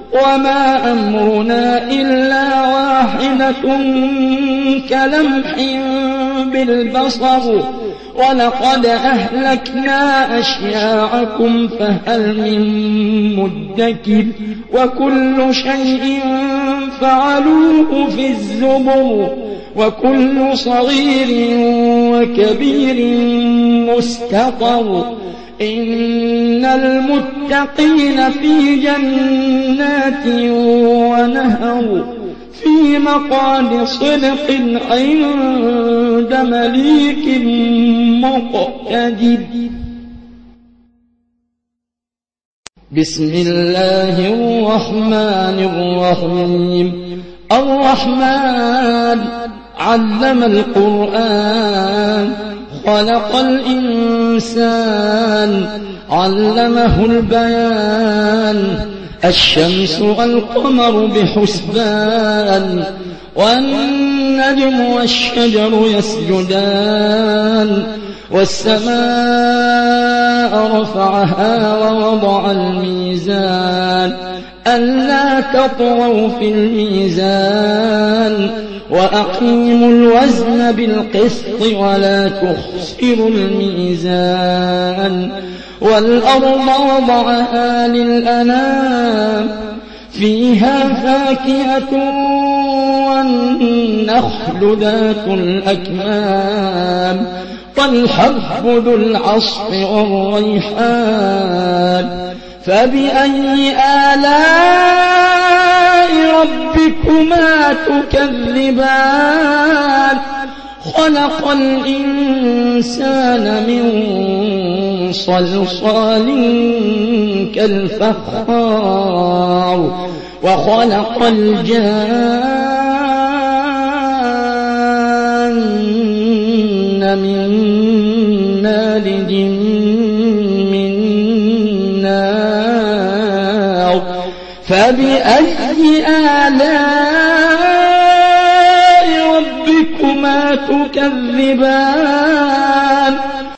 وما أمرنا إلا واحدة كلمح بالبصر ولقد أهلكنا أشياعكم فهل من مدكر وكل شيء فعلوه في الزبر وكل صغير وكبير مستطر إن المتقين في جنات ونهر في مقعد صدق عند مليك مقتدر. بسم الله الرحمن الرحيم. الرحمن علم القرآن خلق الإنسان علمه البيان الشمس والقمر بحسبان والنجم والشجر يسجدان والسماء رفعها ووضع الميزان ألا تطغوا في الميزان وأقيموا الوزن بالقسط ولا تخسروا الميزان والأرض وضعها للأنام فيها فاكهة والنخل ذات الأكمام والحب ذو العصف والريحان فبأي آلاء ربكما تكذبان خلق الإنسان من صلصال كالفخار وخلق الجان من مارج من نار فبأي آلاء ربكما تكذبان